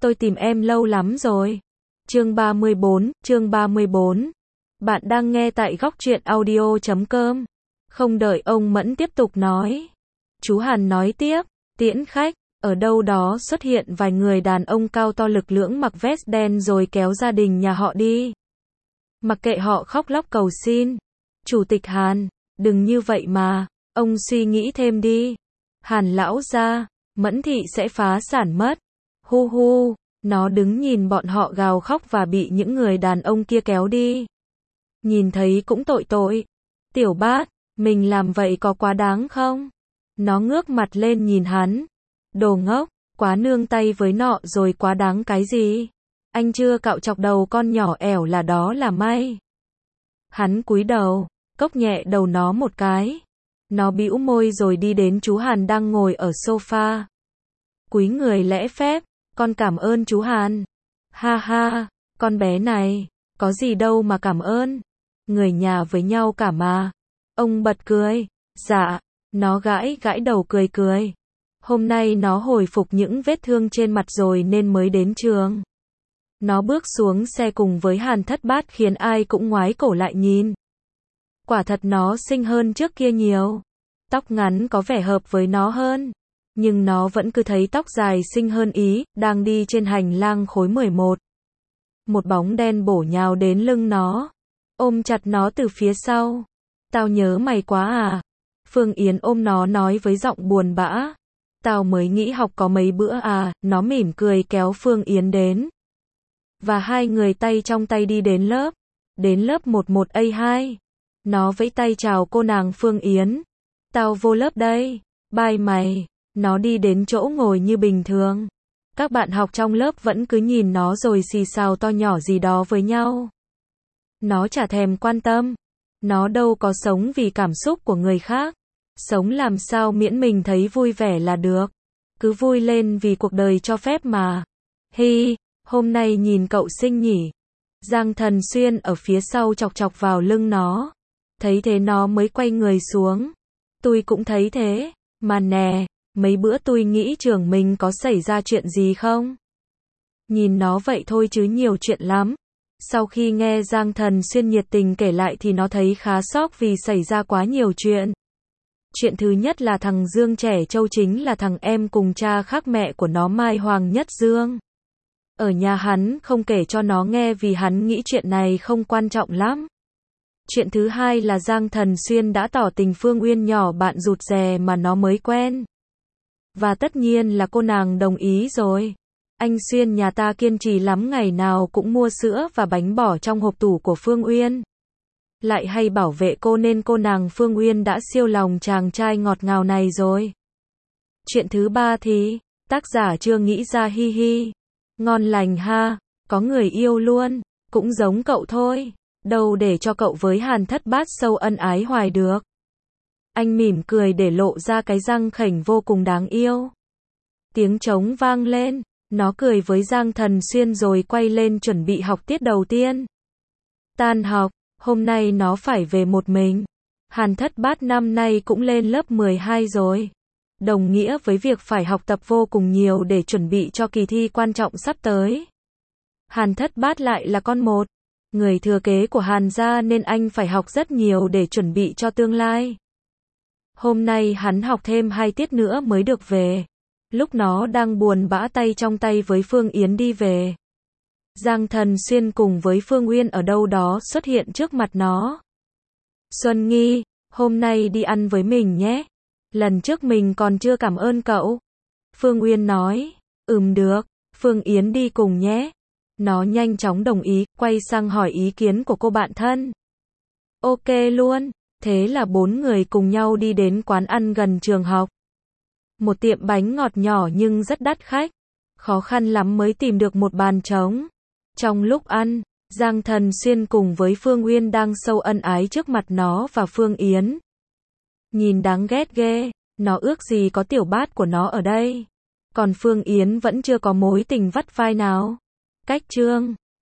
tôi tìm em lâu lắm rồi. Chương 34. Bạn đang nghe tại góc truyện audio.com. Không đợi ông Mẫn tiếp tục nói, chú Hàn nói tiếp, tiễn khách, ở đâu đó xuất hiện vài người đàn ông cao to lực lưỡng mặc vest đen rồi kéo gia đình nhà họ đi. Mặc kệ họ khóc lóc cầu xin. Chủ tịch Hàn, đừng như vậy mà, ông suy nghĩ thêm đi. Hàn lão gia, Mẫn thị sẽ phá sản mất. Hu hu, nó đứng nhìn bọn họ gào khóc và bị những người đàn ông kia kéo đi. Nhìn thấy cũng tội. Tiểu Bát, mình làm vậy có quá đáng không? Nó ngước mặt lên nhìn hắn. Đồ ngốc, quá nương tay với nọ rồi, quá đáng cái gì? Anh chưa cạo chọc đầu con nhỏ ẻo là đó là may. Hắn cúi đầu, cốc nhẹ đầu nó một cái. Nó bĩu môi rồi đi đến chú Hàn đang ngồi ở sofa. Cúi người lễ phép, con cảm ơn chú Hàn. Ha ha, con bé này, có gì đâu mà cảm ơn. Người nhà với nhau cả mà. Ông bật cười. Dạ, nó gãi đầu cười. Hôm nay nó hồi phục những vết thương trên mặt rồi nên mới đến trường. Nó bước xuống xe cùng với Hàn Thất Bát khiến ai cũng ngoái cổ lại nhìn. Quả thật nó xinh hơn trước kia nhiều. Tóc ngắn có vẻ hợp với nó hơn. Nhưng nó vẫn cứ thấy tóc dài xinh hơn ý. Đang đi trên hành lang khối 11. Một bóng đen bổ nhào đến lưng nó. Ôm chặt nó từ phía sau. Tao nhớ mày quá à. Phương Yến ôm nó nói với giọng buồn bã. Tao mới nghỉ học có mấy bữa à. Nó mỉm cười kéo Phương Yến đến. Và hai người tay trong tay đi đến lớp. Đến lớp 11A2. Nó vẫy tay chào cô nàng Phương Yến. Tao vô lớp đây. Bye mày. Nó đi đến chỗ ngồi như bình thường. Các bạn học trong lớp vẫn cứ nhìn nó rồi xì xào to nhỏ gì đó với nhau. Nó chả thèm quan tâm. Nó đâu có sống vì cảm xúc của người khác. Sống làm sao miễn mình thấy vui vẻ là được. Cứ vui lên vì cuộc đời cho phép mà. Hi, hôm nay nhìn cậu xinh nhỉ. Giang Thần Xuyên ở phía sau chọc vào lưng nó. Thấy thế nó mới quay người xuống. Tôi cũng thấy thế. Mà nè, mấy bữa tôi nghĩ trường mình có xảy ra chuyện gì không? Nhìn nó vậy thôi chứ nhiều chuyện lắm. Sau khi nghe Giang Thần Xuyên nhiệt tình kể lại thì nó thấy khá sốc vì xảy ra quá nhiều chuyện. Chuyện thứ nhất là thằng Dương Trẻ Trâu chính là thằng em cùng cha khác mẹ của nó Mai Hoàng Nhất Dương. Ở nhà hắn không kể cho nó nghe vì hắn nghĩ chuyện này không quan trọng lắm. Chuyện thứ hai là Giang Thần Xuyên đã tỏ tình Phương Uyên nhỏ bạn rụt rè mà nó mới quen. Và tất nhiên là cô nàng đồng ý rồi. Anh Xuyên nhà ta kiên trì lắm, ngày nào cũng mua sữa và bánh bỏ trong hộp tủ của Phương Uyên. Lại hay bảo vệ cô nên cô nàng Phương Uyên đã siêu lòng chàng trai ngọt ngào này rồi. Chuyện thứ ba thì, tác giả chưa nghĩ ra, hi hi. Ngon lành ha, có người yêu luôn, cũng giống cậu thôi. Đâu để cho cậu với Hàn Thất Bát sâu ân ái hoài được. Anh mỉm cười để lộ ra cái răng khểnh vô cùng đáng yêu. Tiếng trống vang lên, nó cười với Giang Thần Xuyên rồi quay lên chuẩn bị học tiết đầu tiên. Tan học, hôm nay nó phải về một mình. Hàn Thất Bát năm nay cũng lên lớp 12 rồi. Đồng nghĩa với việc phải học tập vô cùng nhiều để chuẩn bị cho kỳ thi quan trọng sắp tới. Hàn Thất Bát lại là con một, người thừa kế của Hàn gia nên anh phải học rất nhiều để chuẩn bị cho tương lai. Hôm nay hắn học thêm 2 tiết nữa mới được về. Lúc nó đang buồn bã tay trong tay với Phương Yến đi về. Giang Thần Xuyên cùng với Phương Uyên ở đâu đó xuất hiện trước mặt nó. Xuân Nghi, hôm nay đi ăn với mình nhé. Lần trước mình còn chưa cảm ơn cậu. Phương Uyên nói, được, Phương Yến đi cùng nhé. Nó nhanh chóng đồng ý, quay sang hỏi ý kiến của cô bạn thân. Ok luôn, thế là 4 người cùng nhau đi đến quán ăn gần trường học. Một tiệm bánh ngọt nhỏ nhưng rất đắt khách. Khó khăn lắm mới tìm được một bàn trống. Trong lúc ăn, Giang Thần Xuyên cùng với Phương Uyên đang sâu ân ái trước mặt nó và Phương Yến. Nhìn đáng ghét ghê, nó ước gì có Tiểu Bát của nó ở đây. Còn Phương Yến vẫn chưa có mối tình vắt vai nào. Cách chương